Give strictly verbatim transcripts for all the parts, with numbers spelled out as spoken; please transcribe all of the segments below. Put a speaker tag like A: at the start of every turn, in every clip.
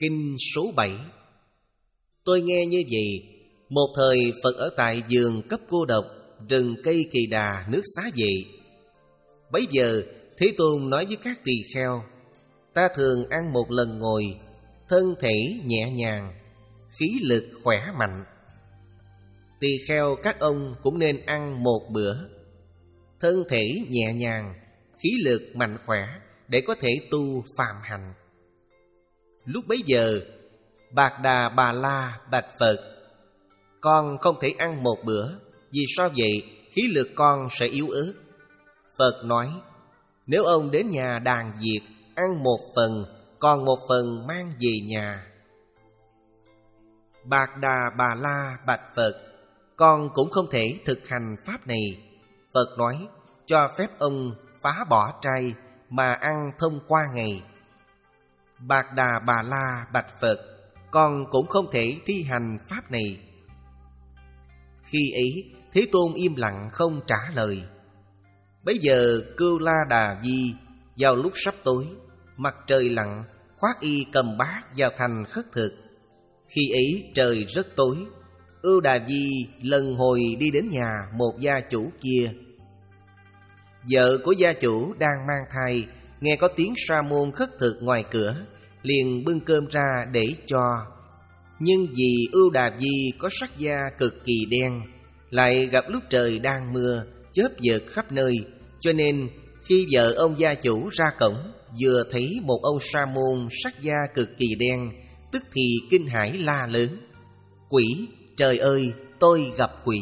A: Kinh số bảy. Tôi nghe như vậy, một thời Phật ở tại vườn cấp cô độc, rừng cây Kỳ Đà, nước Xá Vệ. Bấy giờ Thế Tôn nói với các tỳ kheo: ta thường ăn một lần ngồi, thân thể nhẹ nhàng, khí lực khỏe mạnh. Tỳ kheo các ông cũng nên ăn một bữa, thân thể nhẹ nhàng, khí lực mạnh khỏe, để có thể tu phàm hành. Lúc bấy giờ Bạc Đà Bà La bạch Phật: con không thể ăn một bữa, vì sao vậy? Khí lực con sẽ yếu ớt. Phật nói: nếu ông đến nhà đàn diệt, ăn một phần, còn một phần mang về nhà. Bạc Đà Bà La bạch Phật: con cũng không thể thực hành pháp này. Phật nói: cho phép ông phá bỏ trai mà ăn thông qua ngày. Bạc Đà Bà La bạch Phật: con cũng không thể thi hành pháp này. Khi ấy Thế Tôn im lặng không trả lời. Bấy giờ Cưu La Đà Di vào lúc sắp tối, mặt trời lặn, khoác y cầm bát vào thành khất thực. Khi ấy trời rất tối, Ưu Đà Di lần hồi đi đến nhà một gia chủ kia. Vợ của gia chủ đang mang thai, nghe có tiếng sa môn khất thực ngoài cửa, liền bưng cơm ra để cho. Nhưng vì Ưu Đà Di có sắc da cực kỳ đen, lại gặp lúc trời đang mưa, chớp giật khắp nơi, cho nên khi vợ ông gia chủ ra cổng, vừa thấy một ông sa môn sắc da cực kỳ đen, tức thì kinh hãi la lớn: quỷ! Trời ơi, tôi gặp quỷ!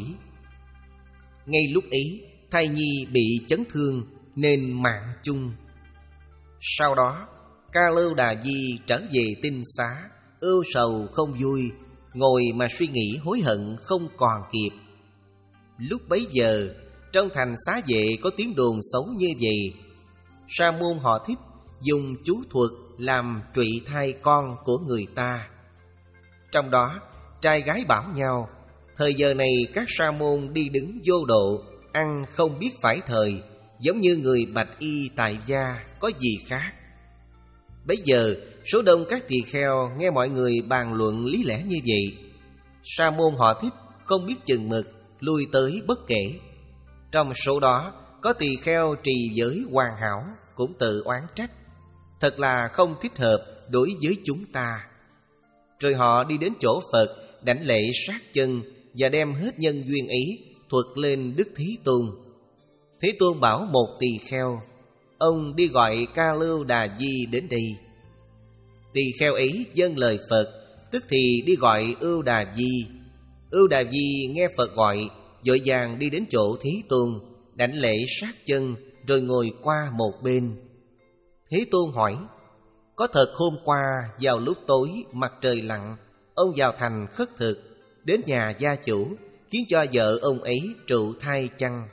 A: Ngay lúc ấy thai nhi bị chấn thương nên mạng chung. Sau đó Ca Lưu Đà Di trở về tinh xá, ưu sầu không vui, ngồi mà suy nghĩ hối hận không còn kịp. Lúc bấy giờ trong thành Xá Vệ có tiếng đồn xấu như vậy: sa môn họ Thích dùng chú thuật làm trụy thai con của người ta. Trong đó trai gái bảo nhau, thời giờ này các sa môn đi đứng vô độ, ăn không biết phải thời, giống như người bạch y tại gia, có gì khác. Bấy giờ số đông các tỳ kheo nghe mọi người bàn luận lý lẽ như vậy. Sa môn họ Thích không biết chừng mực, lui tới bất kể. Trong số đó có tỳ kheo trì giới hoàn hảo, cũng tự oán trách: thật là không thích hợp đối với chúng ta. Rồi họ đi đến chỗ Phật, đảnh lễ sát chân và đem hết nhân duyên ấy thuật lên Đức Thế Tôn. Thế Tôn bảo một tỳ kheo: ông đi gọi Ca Lưu Đà Di đến đây. Tỳ kheo ấy vâng lời Phật, tức thì đi gọi Ưu Đà Di. Ưu Đà Di nghe Phật gọi, vội vàng đi đến chỗ Thế Tôn, đảnh lễ sát chân, rồi ngồi qua một bên. Thế Tôn hỏi: có thật hôm qua vào lúc tối mặt trời lặn, ông vào thành khất thực, đến nhà gia chủ, khiến cho vợ ông ấy trụ thai chăng?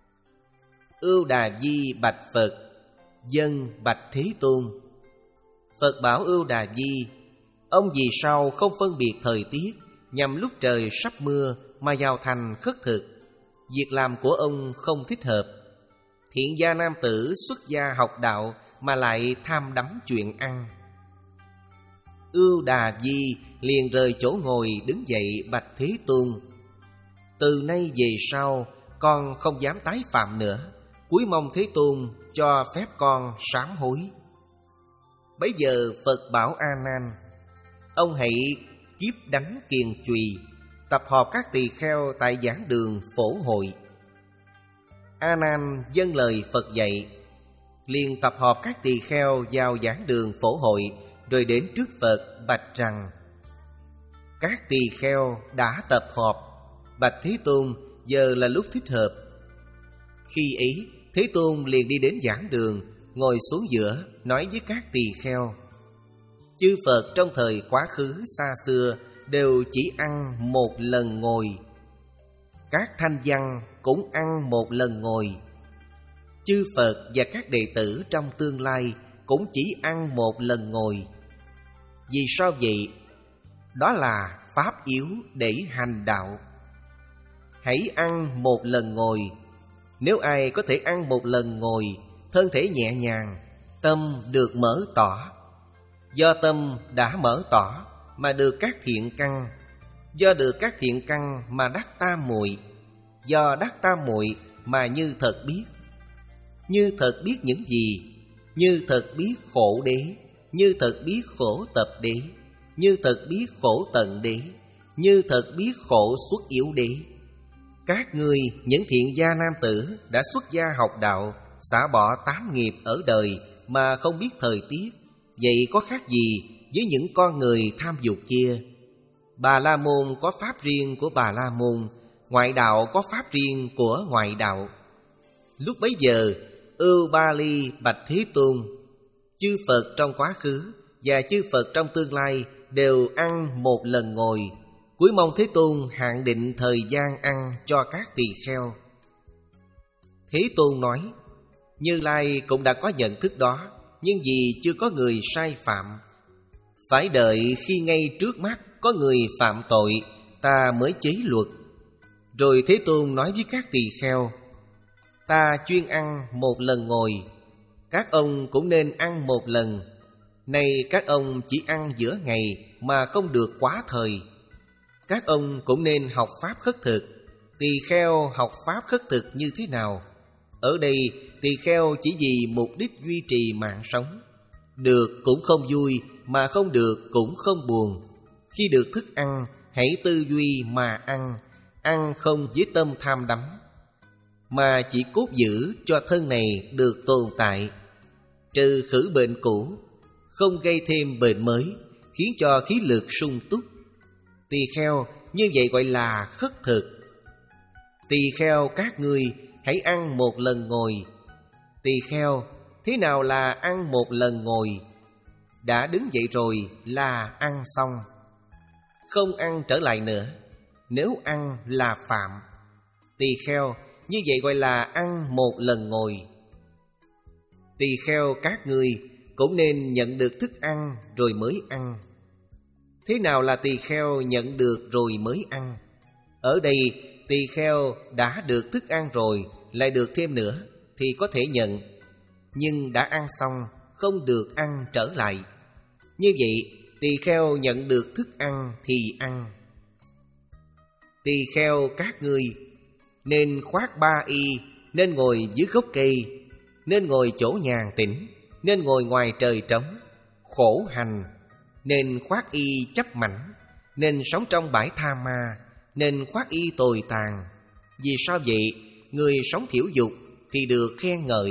A: Ưu Đà Di bạch Phật: vâng, bạch Thế Tôn. Phật bảo Ưu Đà Di: ông vì sao không phân biệt thời tiết, nhằm lúc trời sắp mưa mà vào thành khất thực? Việc làm của ông không thích hợp. Thiện gia nam tử xuất gia học đạo mà lại tham đắm chuyện ăn. Ưu Đà Di liền rời chỗ ngồi đứng dậy bạch Thế Tôn: từ nay về sau con không dám tái phạm nữa, cúi mong Thế Tôn cho phép con sám hối. Bấy giờ Phật bảo A Nan: ông hãy kiếp đánh kiền chùy, tập họp các tỳ kheo tại giảng đường phổ hội. A Nan vâng lời Phật dạy, liền tập họp các tỳ kheo vào giảng đường phổ hội, rồi đến trước Phật bạch rằng: các tỳ kheo đã tập họp, bạch Thế Tôn, giờ là lúc thích hợp. Khi ấy Thế Tôn liền đi đến giảng đường, ngồi xuống giữa, nói với các tỳ kheo: chư Phật trong thời quá khứ xa xưa đều chỉ ăn một lần ngồi. Các thanh văn cũng ăn một lần ngồi. Chư Phật và các đệ tử trong tương lai cũng chỉ ăn một lần ngồi. Vì sao vậy? Đó là pháp yếu để hành đạo. Hãy ăn một lần ngồi. Nếu ai có thể ăn một lần ngồi, thân thể nhẹ nhàng, tâm được mở tỏ. Do tâm đã mở tỏ mà được các thiện căn, do được các thiện căn mà đắc tam muội, do đắc tam muội mà như thật biết. Như thật biết những gì? Như thật biết khổ đế, như thật biết khổ tập đế, như thật biết khổ tận đế, như thật biết khổ xuất yếu đế. Các ngươi những thiện gia nam tử đã xuất gia học đạo, xả bỏ tám nghiệp ở đời mà không biết thời tiết, vậy có khác gì với những con người tham dục kia? Bà La Môn có pháp riêng của Bà La Môn, ngoại đạo có pháp riêng của ngoại đạo. Lúc bấy giờ, Ưu Ba Ly bạch Thế Tôn: chư Phật trong quá khứ và chư Phật trong tương lai đều ăn một lần ngồi, cuối mong Thế Tôn hạn định thời gian ăn cho các tỳ kheo. Thế Tôn nói: Như Lai cũng đã có nhận thức đó, nhưng vì chưa có người sai phạm, phải đợi khi ngay trước mắt có người phạm tội, ta mới chế luật. Rồi Thế Tôn nói với các tỳ kheo: ta chuyên ăn một lần ngồi, các ông cũng nên ăn một lần. Nay các ông chỉ ăn giữa ngày mà không được quá thời. Các ông cũng nên học pháp khất thực. Tỳ kheo học pháp khất thực như thế nào? Ở đây tỳ kheo chỉ vì mục đích duy trì mạng sống. Được cũng không vui, mà không được cũng không buồn. Khi được thức ăn, hãy tư duy mà ăn, ăn không với tâm tham đắm, mà chỉ cốt giữ cho thân này được tồn tại, trừ khử bệnh cũ, không gây thêm bệnh mới, khiến cho khí lực sung túc. Tỳ kheo như vậy gọi là khất thực. Tỳ kheo các ngươi hãy ăn một lần ngồi. Tỳ kheo, thế nào là ăn một lần ngồi? Đã đứng dậy rồi là ăn xong, không ăn trở lại nữa. Nếu ăn là phạm. Tỳ kheo, như vậy gọi là ăn một lần ngồi. Tỳ kheo các ngươi cũng nên nhận được thức ăn rồi mới ăn. Thế nào là tỳ kheo nhận được rồi mới ăn? Ở đây tỳ kheo đã được thức ăn rồi, lại được thêm nữa thì có thể nhận, nhưng đã ăn xong không được ăn trở lại. Như vậy tỳ kheo nhận được thức ăn thì ăn. Tỳ kheo các ngươi nên khoác ba y, nên ngồi dưới gốc cây, nên ngồi chỗ nhàn tĩnh, nên ngồi ngoài trời trống, khổ hành, nên khoác y chấp mảnh, nên sống trong bãi tha ma, nên khoác y tồi tàn. Vì sao vậy? Người sống thiểu dục thì được khen ngợi.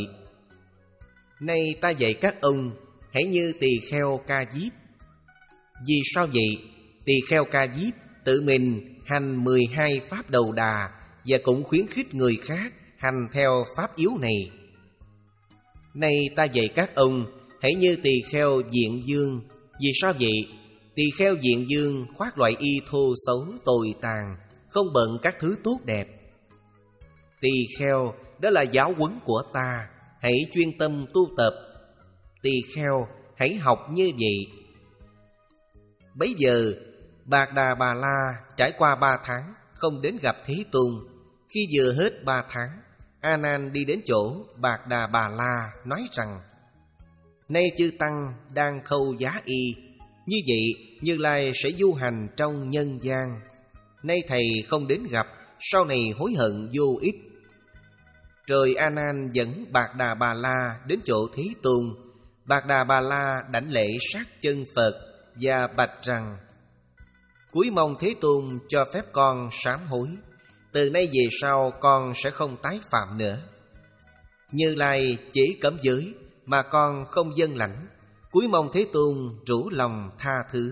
A: Nay ta dạy các ông hãy như tỳ kheo Ca Diếp. Vì sao vậy? Tỳ kheo Ca Diếp tự mình hành mười hai pháp đầu đà, và cũng khuyến khích người khác hành theo pháp yếu này. Nay ta dạy các ông hãy như tỳ kheo Diện Dương. Vì sao vậy? Tỳ kheo Diện Dương khoác loại y thô xấu tồi tàn, không bận các thứ tốt đẹp. Tỳ kheo, đó là giáo huấn của ta, hãy chuyên tâm tu tập. Tỳ kheo, hãy học như vậy. Bấy giờ Bạc Đà Bà La trải qua ba tháng không đến gặp Thế Tôn. Khi vừa hết ba tháng, A Nan đi đến chỗ Bạc Đà Bà La nói rằng: nay chư tăng đang khâu giá y, như vậy Như Lai sẽ du hành trong nhân gian. Nay thầy không đến gặp, sau này hối hận vô ích. Rồi A Nan dẫn Bạc Đà Bà La đến chỗ Thế Tôn. Bạc Đà Bà La đảnh lễ sát chân Phật và bạch rằng: cúi mong Thế Tôn cho phép con sám hối. Từ nay về sau con sẽ không tái phạm nữa. Như Lai chỉ cấm giới mà con không dâng lãnh, cúi mong Thế Tôn rủ lòng tha thứ.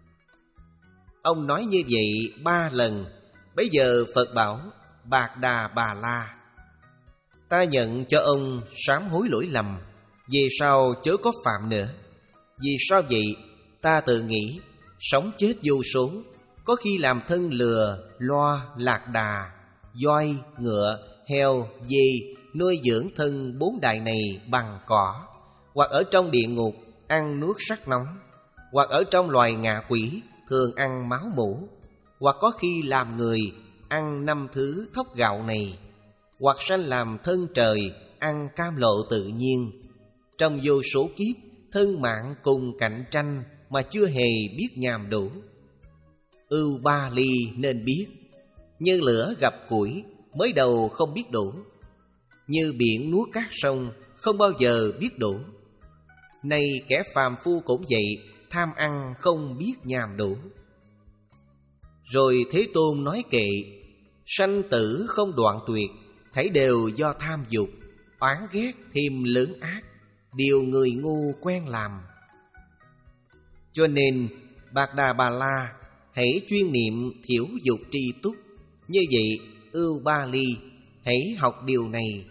A: Ông nói như vậy ba lần. Bấy giờ Phật bảo Bạc Đà Bà La: ta nhận cho ông sám hối lỗi lầm, về sau chớ có phạm nữa. Vì sao vậy? Ta tự nghĩ sống chết vô số, có khi làm thân lừa, loa, lạc đà, voi, ngựa, heo, dê, nuôi dưỡng thân bốn đại này bằng cỏ, hoặc ở trong địa ngục ăn nuốt sắc nóng, hoặc ở trong loài ngạ quỷ thường ăn máu mủ, hoặc có khi làm người ăn năm thứ thóc gạo này, hoặc sanh làm thân trời ăn cam lộ tự nhiên. Trong vô số kiếp thân mạng cùng cạnh tranh mà chưa hề biết nhàm đủ. Ưu ba ly nên biết, như lửa gặp củi, mới đầu không biết đủ. Như biển nuốt cát sông, không bao giờ biết đủ. Nay kẻ phàm phu cũng vậy, tham ăn không biết nhàm đủ. Rồi Thế Tôn nói kệ: sanh tử không đoạn tuyệt, thảy đều do tham dục, oán ghét thêm lớn ác, điều người ngu quen làm. Cho nên Bạc Đà Bà La hãy chuyên niệm thiểu dục tri túc. Như vậy Ưu Ba Ly hãy học điều này.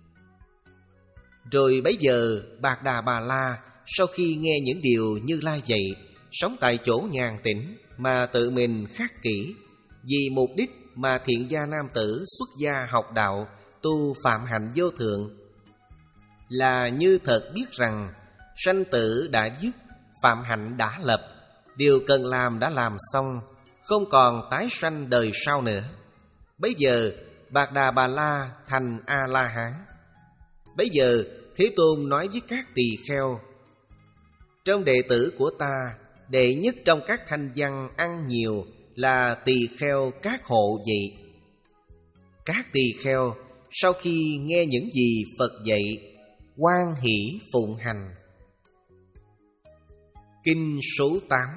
A: Rồi bấy giờ Bạc Đà Bà La sau khi nghe những điều Như Lai dạy, sống tại chỗ nhàn tĩnh mà tự mình khắc kỹ, vì mục đích mà thiện gia nam tử xuất gia học đạo, tu phạm hạnh vô thượng, là như thật biết rằng sanh tử đã dứt, phạm hạnh đã lập, điều cần làm đã làm xong, không còn tái sanh đời sau nữa. Bấy giờ Bạc Đà Bà La thành A-la-hán. Bấy giờ Thế Tôn nói với các tỳ kheo: trong đệ tử của ta, đệ nhất trong các thanh văn ăn nhiều là tỳ kheo các hộ vậy. Các tỳ kheo sau khi nghe những gì Phật dạy, hoan hỷ phụng hành. Kinh số tám.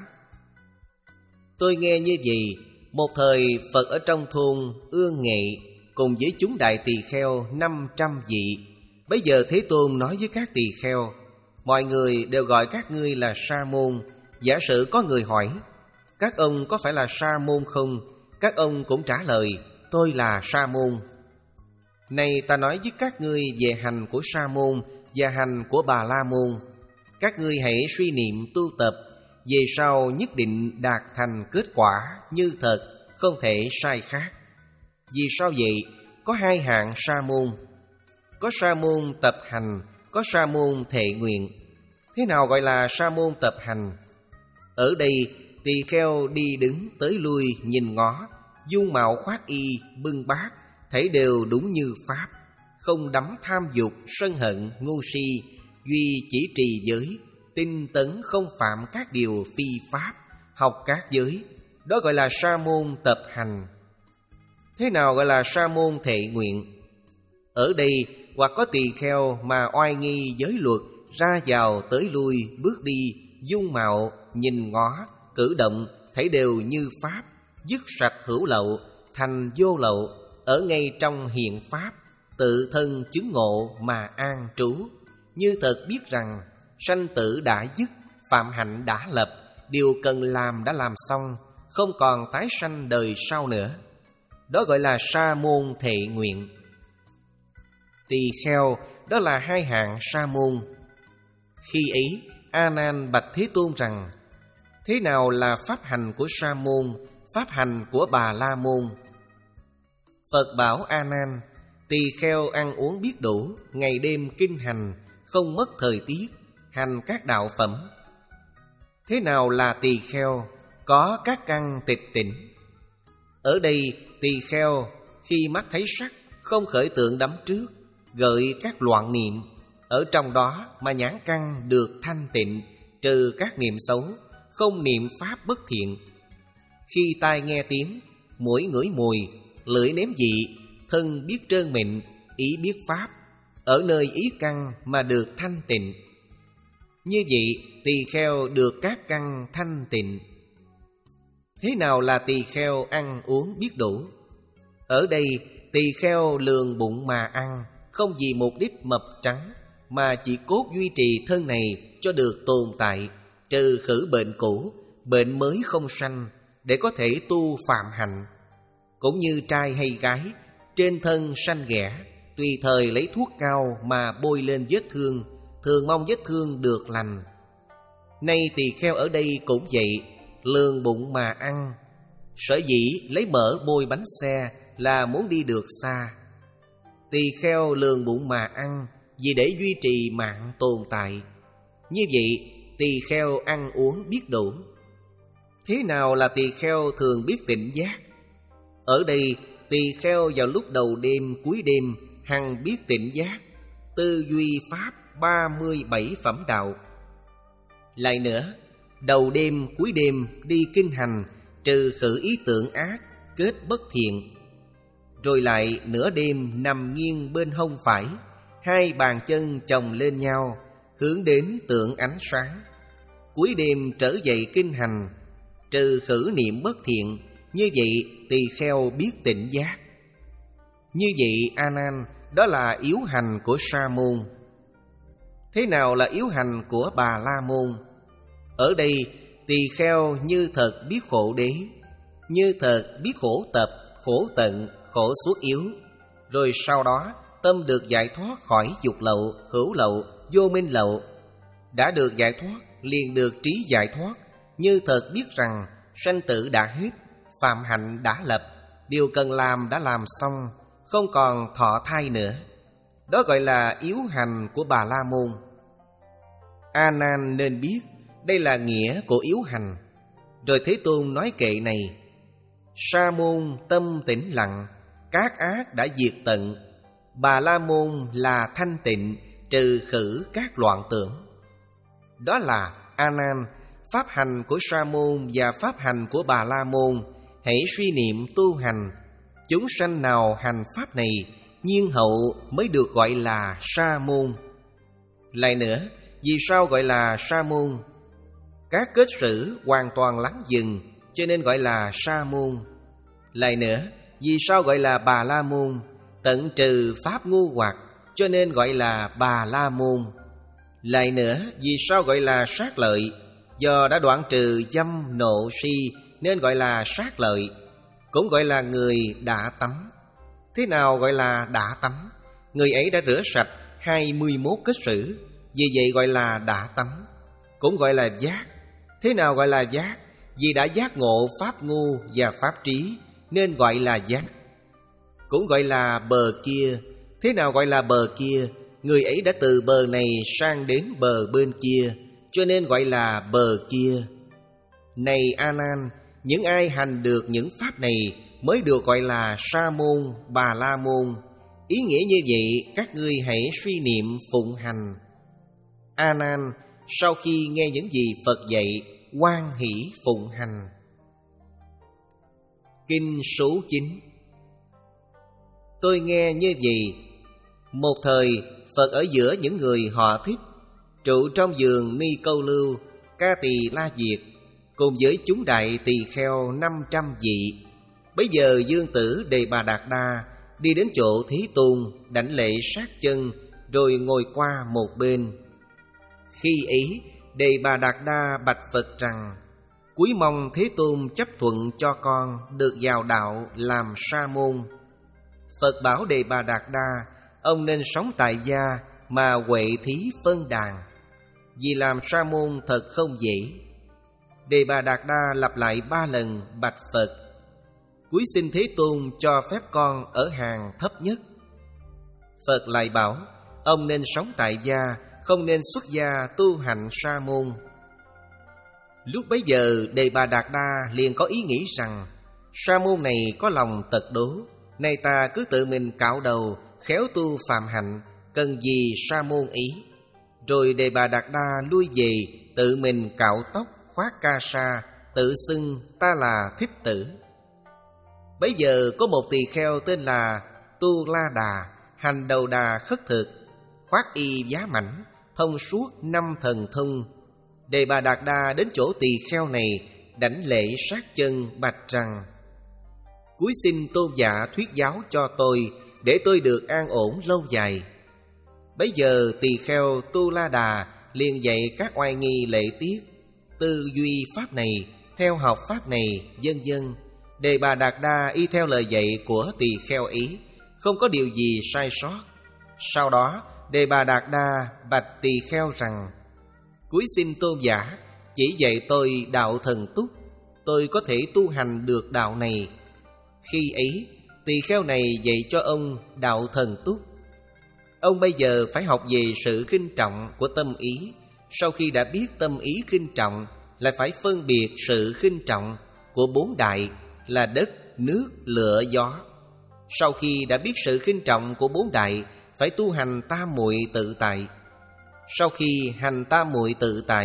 A: Tôi nghe như vậy, một thời Phật ở trong thôn Ương Nghệ cùng với chúng đại tỳ kheo năm trăm vị. Bây giờ Thế Tôn nói với các tỳ kheo: mọi người đều gọi các ngươi là sa môn. Giả sử có người hỏi: các ông có phải là sa môn không? Các ông cũng trả lời: tôi là sa môn. Này ta nói với các ngươi về hành của sa môn và hành của Bà La môn. Các ngươi hãy suy niệm tu tập, về sau nhất định đạt thành kết quả như thật, không thể sai khác. Vì sao vậy? Có hai hạng sa môn. Có sa môn tập hành, có sa môn thệ nguyện. Thế nào gọi là sa môn tập hành? Ở đây tỳ kheo đi đứng tới lui nhìn ngó, dung mạo khoác y bưng bát, thấy đều đúng như pháp, không đắm tham dục sân hận ngu si, duy chỉ trì giới, tinh tấn không phạm các điều phi pháp, học các giới. Đó gọi là sa môn tập hành. Thế nào gọi là sa môn thệ nguyện? Ở đây hoặc có tỳ kheo mà oai nghi giới luật, ra vào tới lui, bước đi, dung mạo, nhìn ngó, cử động, thấy đều như pháp, dứt sạch hữu lậu, thành vô lậu, ở ngay trong hiện pháp, tự thân chứng ngộ mà an trú, như thật biết rằng sanh tử đã dứt, phạm hạnh đã lập, điều cần làm đã làm xong, không còn tái sanh đời sau nữa. Đó gọi là sa môn thệ nguyện. Tỳ kheo đó là hai hạng sa môn. Khi ấy A Nan bạch Thế Tôn rằng: thế nào là pháp hành của sa môn, pháp hành của Bà La môn? Phật bảo A Nan: tỳ kheo ăn uống biết đủ, ngày đêm kinh hành, không mất thời tiết, hành các đạo phẩm. Thế nào là tỳ kheo? Có các căn tịch tỉnh. Ở đây tỳ kheo khi mắt thấy sắc, không khởi tượng đắm trước, gợi các loạn niệm, ở trong đó mà nhãn căn được thanh tịnh, trừ các niệm xấu, không niệm pháp bất thiện. Khi tai nghe tiếng, mũi ngửi mùi, lưỡi nếm vị, thân biết trơn mịn, ý biết pháp, ở nơi ý căn mà được thanh tịnh. Như vậy tỳ kheo được các căn thanh tịnh. Thế nào là tỳ kheo ăn uống biết đủ? Ở đây tỳ kheo lường bụng mà ăn, không vì mục đích mập trắng, mà chỉ cốt duy trì thân này cho được tồn tại, trừ khử bệnh cũ, bệnh mới không sanh, để có thể tu phạm hạnh. Cũng như trai hay gái, trên thân sanh ghẻ, tùy thời lấy thuốc cao mà bôi lên vết thương, thường mong vết thương được lành. Nay tỳ kheo ở đây cũng vậy, lường bụng mà ăn. Sở dĩ lấy mỡ bôi bánh xe là muốn đi được xa. Tỳ kheo lường bụng mà ăn vì để duy trì mạng tồn tại. Như vậy tỳ kheo ăn uống biết đủ. Thế nào là tỳ kheo thường biết tỉnh giác? Ở đây tỳ kheo vào lúc đầu đêm cuối đêm hằng biết tỉnh giác, tư duy pháp ba mươi bảy phẩm đạo. Lại nữa, đầu đêm cuối đêm đi kinh hành, trừ khử ý tưởng ác, kết bất thiện. Rồi lại nửa đêm nằm nghiêng bên hông phải, hai bàn chân chồng lên nhau, hướng đến tượng ánh sáng. Cuối đêm trở dậy kinh hành, trừ khử niệm bất thiện. Như vậy tỳ kheo biết tỉnh giác. Như vậy A Nan, đó là yếu hành của Sa môn. Thế nào là yếu hành của Bà La môn? Ở đây tỳ kheo như thật biết khổ đế, như thật biết khổ tập, khổ tận, khổ suốt yếu. Rồi sau đó tâm được giải thoát khỏi dục lậu, hữu lậu, vô minh lậu. Đã được giải thoát liền được trí giải thoát, như thật biết rằng sanh tử đã hết, phạm hạnh đã lập, điều cần làm đã làm xong, không còn thọ thai nữa. Đó gọi là yếu hành của Bà La môn. A Nan nên biết đây là nghĩa của yếu hành. Rồi Thế Tôn nói kệ này: Sa môn tâm tĩnh lặng, các ác đã diệt tận. Bà La môn là thanh tịnh, trừ khử các loạn tưởng. Đó là A Nan, pháp hành của Sa môn và pháp hành của Bà La môn, hãy suy niệm tu hành. Chúng sanh nào hành pháp này, nhiên hậu mới được gọi là Sa môn. Lại nữa, vì sao gọi là Sa môn? Các kết sử hoàn toàn lắng dừng, cho nên gọi là Sa môn. Lại nữa, vì sao gọi là Bà La môn? Tận trừ pháp ngu hoặc, cho nên gọi là Bà La môn. Lại nữa, vì sao gọi là sát lợi? Do đã đoạn trừ dâm nộ si, nên gọi là sát lợi. Cũng gọi là người đã tắm. Thế nào gọi là đã tắm? Người ấy đã rửa sạch hai mươi mốt kết sử, vì vậy gọi là đã tắm. Cũng gọi là giác. Thế nào gọi là giác? Vì đã giác ngộ pháp ngu và pháp trí, nên gọi là giác. Cũng gọi là bờ kia. Thế nào gọi là bờ kia? Người ấy đã từ bờ này sang đến bờ bên kia, cho nên gọi là bờ kia. Này A Nan, những ai hành được những pháp này mới được gọi là Sa môn, Bà La môn. Ý nghĩa như vậy, các ngươi hãy suy niệm phụng hành. A Nan, sau khi nghe những gì Phật dạy, hoan hỷ phụng hành. Kinh số chín. Tôi nghe như vậy: một thời Phật ở giữa những người họ thích, trụ trong vườn Ni Câu Lưu, Ca Tỳ La Diệt, cùng với chúng đại tỳ kheo năm trăm vị. Bấy giờ Dương Tử Đề Bà Đạt Đa đi đến chỗ Thế Tôn, đảnh lễ sát chân, rồi ngồi qua một bên. Khi ấy, Đề Bà Đạt Đa bạch Phật rằng: Cúi mong Thế Tôn chấp thuận cho con được vào đạo làm sa môn. Phật bảo Đề Bà Đạt Đa, ông nên sống tại gia mà huệ thí phân đàn, vì làm sa môn thật không dễ. Đề Bà Đạt Đa lặp lại ba lần bạch Phật: Cúi xin Thế Tôn cho phép con ở hàng thấp nhất. Phật lại bảo ông nên sống tại gia, không nên xuất gia tu hạnh sa môn. Lúc bấy giờ Đề Bà Đạt Đa liền có ý nghĩ rằng sa môn này có lòng tật đố, nay ta cứ tự mình cạo đầu, khéo tu phạm hạnh, cần gì sa môn ý. Rồi Đề Bà Đạt Đa lui về, tự mình cạo tóc, khoác ca sa, tự xưng ta là Thích Tử. Bấy giờ có một tỳ kheo tên là Tu La Đà, hành đầu đà khất thực, khoác y giá mảnh, thông suốt năm thần thông. Đề Bà Đạt Đa đến chỗ tỳ kheo này, đảnh lễ sát chân bạch rằng: Cúi xin tôn giả thuyết giáo cho tôi, để tôi được an ổn lâu dài. Bấy giờ tỳ kheo Tu La Đà liền dạy các oai nghi lễ tiết, tư duy pháp này, theo học pháp này, vân vân. Đề Bà Đạt Đa y theo lời dạy của tỳ kheo ý, không có điều gì sai sót. Sau đó Đề Bà Đạt Đa bạch tỳ kheo rằng: Cúi xin tôn giả chỉ dạy tôi đạo thần túc, tôi có thể tu hành được đạo này. Khi ấy tỳ kheo này dạy cho ông đạo thần túc. Ông bây giờ phải học về sự khinh trọng của tâm ý. Sau khi đã biết tâm ý khinh trọng, lại phải phân biệt sự khinh trọng của bốn đại là đất, nước, lửa, gió. Sau khi đã biết sự khinh trọng của bốn đại, phải tu hành tam muội tự tại. Sau khi hành tam muội tự tại,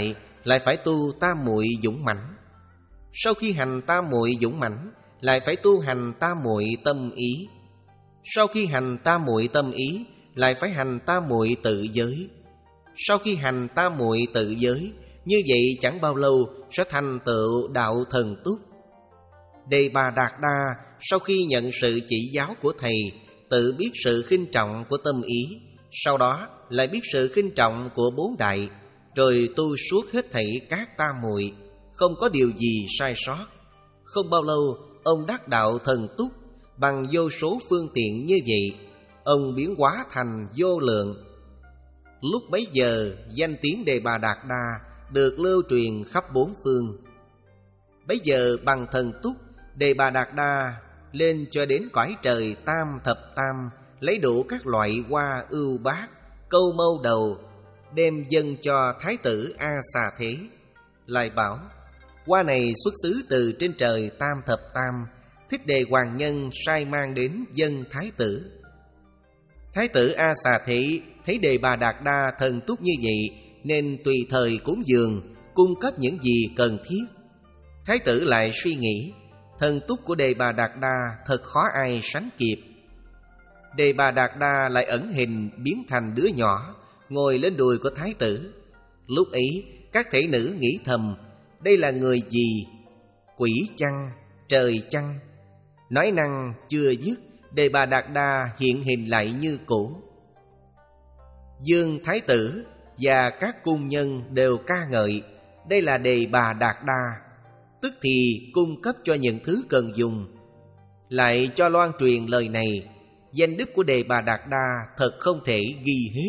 A: lại phải tu tam muội dũng mãnh. Sau khi hành tam muội dũng mãnh, lại phải tu hành tam muội tâm ý. Sau khi hành tam muội tâm ý, lại phải hành tam muội tự giới. Sau khi hành tam muội tự giới, như vậy chẳng bao lâu sẽ thành tựu đạo thần túc. Đề Bà Đạt Đa sau khi nhận sự chỉ giáo của thầy, tự biết sự khinh trọng của tâm ý, sau đó lại biết sự khinh trọng của bốn đại, rồi tu suốt hết thảy các tam muội, không có điều gì sai sót. Không bao lâu, ông đắc đạo thần túc. Bằng vô số phương tiện như vậy, ông biến hóa thành vô lượng. Lúc bấy giờ, danh tiếng Đề Bà Đạt Đa được lưu truyền khắp bốn phương. Bấy giờ bằng thần túc, Đề Bà Đạt Đa lên cho đến cõi trời tam thập tam, lấy đủ các loại hoa ưu bát, câu mâu đầu, đem dâng cho Thái tử A Xà Thế. Lại bảo, hoa này xuất xứ từ trên trời tam thập tam, Thích Đề Hoàng Nhân sai mang đến dân Thái tử. Thái tử A Xà Thế thấy Đề Bà Đạt Đa thần túc như vậy, nên tùy thời cúng dường, cung cấp những gì cần thiết. Thái tử lại suy nghĩ, thần túc của Đề Bà Đạt Đa thật khó ai sánh kịp. Đề Bà Đạt Đa lại ẩn hình biến thành đứa nhỏ, ngồi lên đùi của Thái tử. Lúc ấy các thể nữ nghĩ thầm, đây là người gì? Quỷ chăng? Trời chăng? Nói năng chưa dứt, Đề Bà Đạt Đa hiện hình lại như cũ. Dương Thái tử và các cung nhân đều ca ngợi, đây là Đề Bà Đạt Đa, tức thì cung cấp cho những thứ cần dùng. Lại cho loan truyền lời này, danh đức của Đề Bà Đạt Đa thật không thể ghi hết.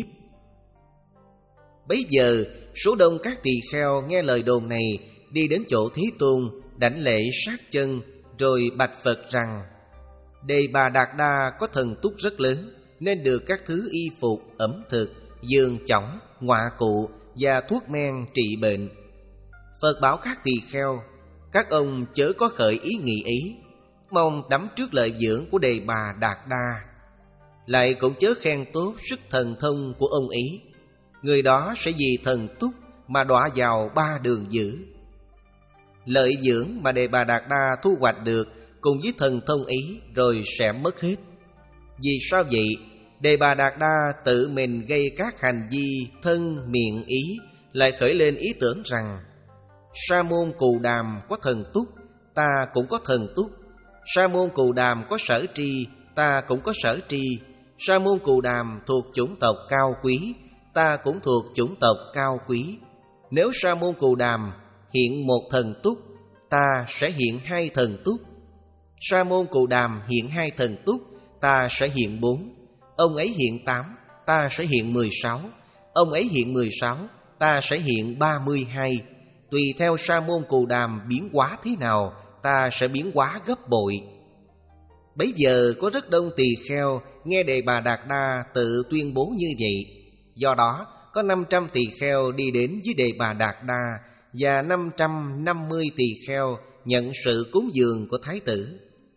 A: Bấy giờ số đông các tỳ kheo nghe lời đồn này, đi đến chỗ Thế Tôn, đảnh lễ sát chân, rồi bạch Phật rằng, Đề Bà Đạt Đa có thần túc rất lớn, nên được các thứ y phục, ẩm thực, giường chõng, ngoạ cụ và thuốc men trị bệnh. Phật bảo các tỳ kheo, các ông chớ có khởi ý nghĩ ý, mong đắm trước lợi dưỡng của Đề Bà Đạt Đa. Lại cũng chớ khen tốt sức thần thông của ông ý, người đó sẽ vì thần túc mà đọa vào ba đường dữ. Lợi dưỡng mà Đề Bà Đạt Đa thu hoạch được cùng với thần thông ý rồi sẽ mất hết. Vì sao vậy? Đề Bà Đạt Đa tự mình gây các hành vi thân miệng ý, lại khởi lên ý tưởng rằng, Sa môn Cù Đàm có thần túc, ta cũng có thần túc. Sa môn Cù Đàm có sở tri, ta cũng có sở tri. Sa môn Cù Đàm thuộc chủng tộc cao quý, ta cũng thuộc chủng tộc cao quý. Nếu Sa môn Cù Đàm hiện một thần túc, ta sẽ hiện hai thần túc. Sa môn Cù Đàm hiện hai thần túc, ta sẽ hiện bốn. Ông ấy hiện tám, ta sẽ hiện mười sáu. Ông ấy hiện mười sáu, ta sẽ hiện ba mươi hai. Tùy theo Sa môn Cù Đàm biến hóa thế nào, ta sẽ biến hóa gấp bội. Bấy giờ có rất đông tỳ kheo nghe Đề Bà Đạt Đa tự tuyên bố như vậy. Do đó có năm trăm tỳ kheo đi đến với Đề Bà Đạt Đa, và năm trăm năm mươi tỳ kheo nhận sự cúng dường của Thái tử.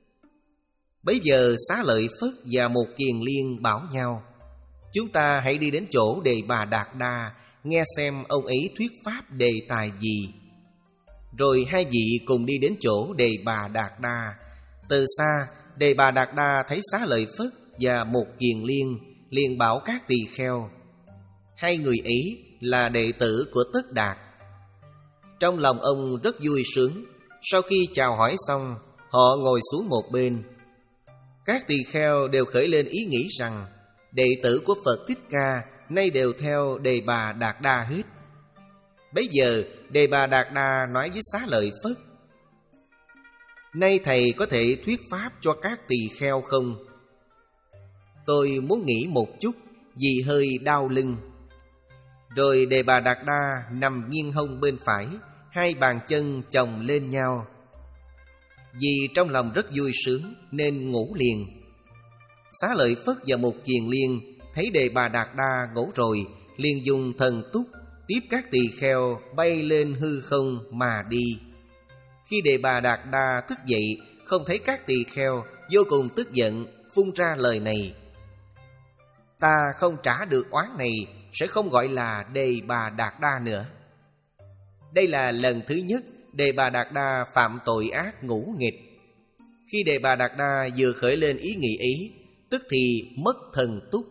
A: Bấy giờ Xá Lợi Phất và Một Kiền Liên bảo nhau, chúng ta hãy đi đến chỗ Đề Bà Đạt Đa, nghe xem ông ấy thuyết pháp đề tài gì. Rồi hai vị cùng đi đến chỗ Đề Bà Đạt Đa. Từ xa, Đề Bà Đạt Đa thấy Xá Lợi Phất và Một Kiền Liên, liền bảo các tỳ kheo, hai người ấy là đệ tử của Tất Đạt. Trong lòng ông rất vui sướng. Sau khi chào hỏi xong, họ ngồi xuống một bên. Các tỳ kheo đều khởi lên ý nghĩ rằng, đệ tử của Phật Thích Ca nay đều theo Đề Bà Đạt Đa hết. Bấy giờ Đề Bà Đạt Đa nói với Xá Lợi Phất, nay thầy có thể thuyết pháp cho các tỳ kheo không? Tôi muốn nghỉ một chút vì hơi đau lưng. Rồi Đề Bà Đạt Đa nằm nghiêng hông bên phải, hai bàn chân chồng lên nhau. Vì trong lòng rất vui sướng nên ngủ liền. Xá Lợi Phất và Một Kiền Liên thấy Đề Bà Đạt Đa ngủ rồi, liền dùng thần túc tiếp các tỳ kheo bay lên hư không mà đi. Khi Đề Bà Đạt Đa thức dậy, không thấy các tỳ kheo, vô cùng tức giận, phun ra lời này, ta không trả được oán này, sẽ không gọi là Đề Bà Đạt Đa nữa. Đây là lần thứ nhất Đề Bà Đạt Đa phạm tội ác ngũ nghịch. Khi Đề Bà Đạt Đa vừa khởi lên ý nghĩ ấy, tức thì mất thần túc.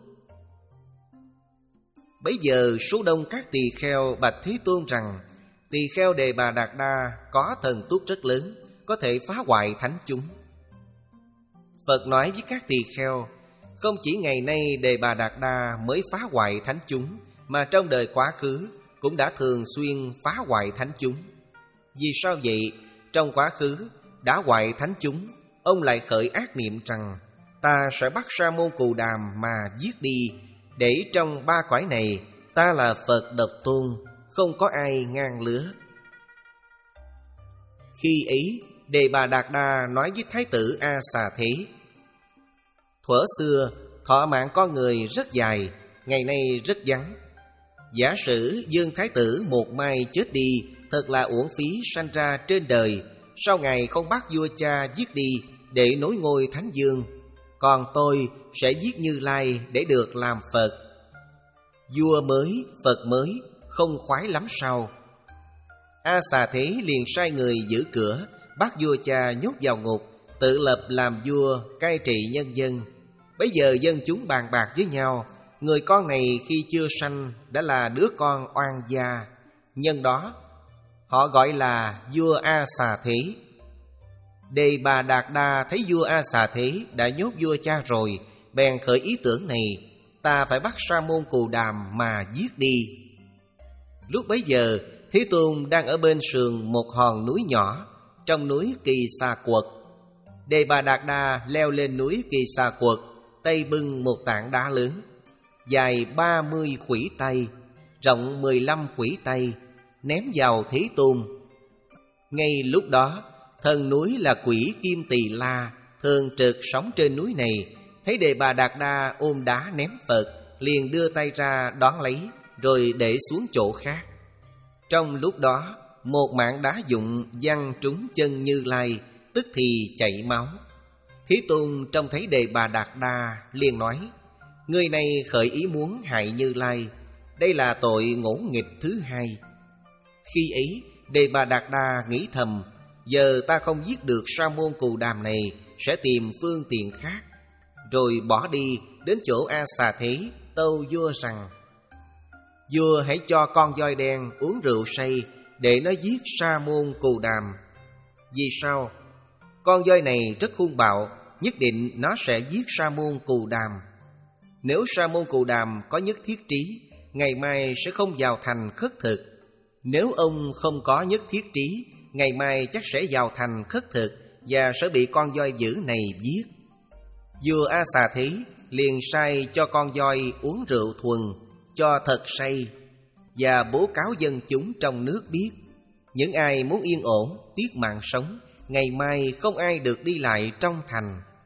A: Bấy giờ số đông các tỳ kheo bạch Thế Tôn rằng tỳ kheo Đề Bà Đạt Đa có thần túc rất lớn, có thể phá hoại thánh chúng. Phật nói với các tỳ kheo, không chỉ ngày nay Đề Bà Đạt Đa mới phá hoại thánh chúng, mà trong đời quá khứ cũng đã thường xuyên phá hoại thánh chúng. Vì sao vậy? Trong quá khứ đã hoại thánh chúng, ông lại khởi ác niệm rằng ta sẽ bắt Sa môn Cù Đàm mà giết đi, để trong ba cõi này ta là Phật độc tôn, không có ai ngang lứa. Khi ấy Đề Bà Đạt Đa nói với Thái tử A Xà Thế, thuở xưa thọ mạng con người rất dài, ngày nay rất ngắn. Giả sử Dương Thái tử một mai chết đi, thật là uổng phí sanh ra trên đời. Sao ngài không bắt vua cha giết đi để nối ngôi Thánh Dương? Còn tôi sẽ giết Như Lai để được làm Phật. Vua mới, Phật mới, không khoái lắm sao? A Xà Thế liền sai người giữ cửa, bắt vua cha nhốt vào ngục, tự lập làm vua cai trị nhân dân. Bây giờ dân chúng bàn bạc với nhau, người con này khi chưa sanh đã là đứa con oan gia, nhân đó họ gọi là vua A Xà Thế. Đề Bà Đạt Đa thấy vua A Xà Thế đã nhốt vua cha rồi, bèn khởi ý tưởng này, ta phải bắt Sa môn Cù Đàm mà giết đi. Lúc bấy giờ Thế Tôn đang ở bên sườn một hòn núi nhỏ, trong núi Kỳ Xà Quật. Đề Bà Đạt Đa leo lên núi Kỳ Xà Quật, tay bưng một tảng đá lớn, dài ba mươi khuỷu tay, rộng mười lăm khuỷu tay, ném vào Thế Tôn. Ngay lúc đó, thần núi là quỷ Kim Tỳ La thường trực sống trên núi này, thấy Đề Bà Đạt Đa ôm đá ném Phật, liền đưa tay ra đón lấy, rồi để xuống chỗ khác. Trong lúc đó, một mảng đá dụng văng trúng chân Như Lai, tức thì chảy máu. Thế Tôn trông thấy Đề Bà Đạt Đa liền nói, người này khởi ý muốn hại Như Lai, đây là tội ngỗ nghịch thứ hai. Khi ấy Đề Bà Đạt Đa nghĩ thầm, giờ ta không giết được Sa môn Cù Đàm này, sẽ tìm phương tiện khác. Rồi bỏ đi đến chỗ A Xà Thế, tâu vua rằng, vua hãy cho con voi đen uống rượu say, để nó giết Sa môn Cù Đàm. Vì sao? Con voi này rất hung bạo, nhất định nó sẽ giết Sa môn Cù Đàm. Nếu Sa môn Cù Đàm có nhất thiết trí, ngày mai sẽ không vào thành khất thực. Nếu ông không có nhất thiết trí, ngày mai chắc sẽ vào thành khất thực và sẽ bị con voi dữ này giết. Vua A Xà Thế liền sai cho con voi uống rượu thuần, cho thật say, và bố cáo dân chúng trong nước biết, những ai muốn yên ổn, tiếc mạng sống, ngày mai không ai được đi lại trong thành.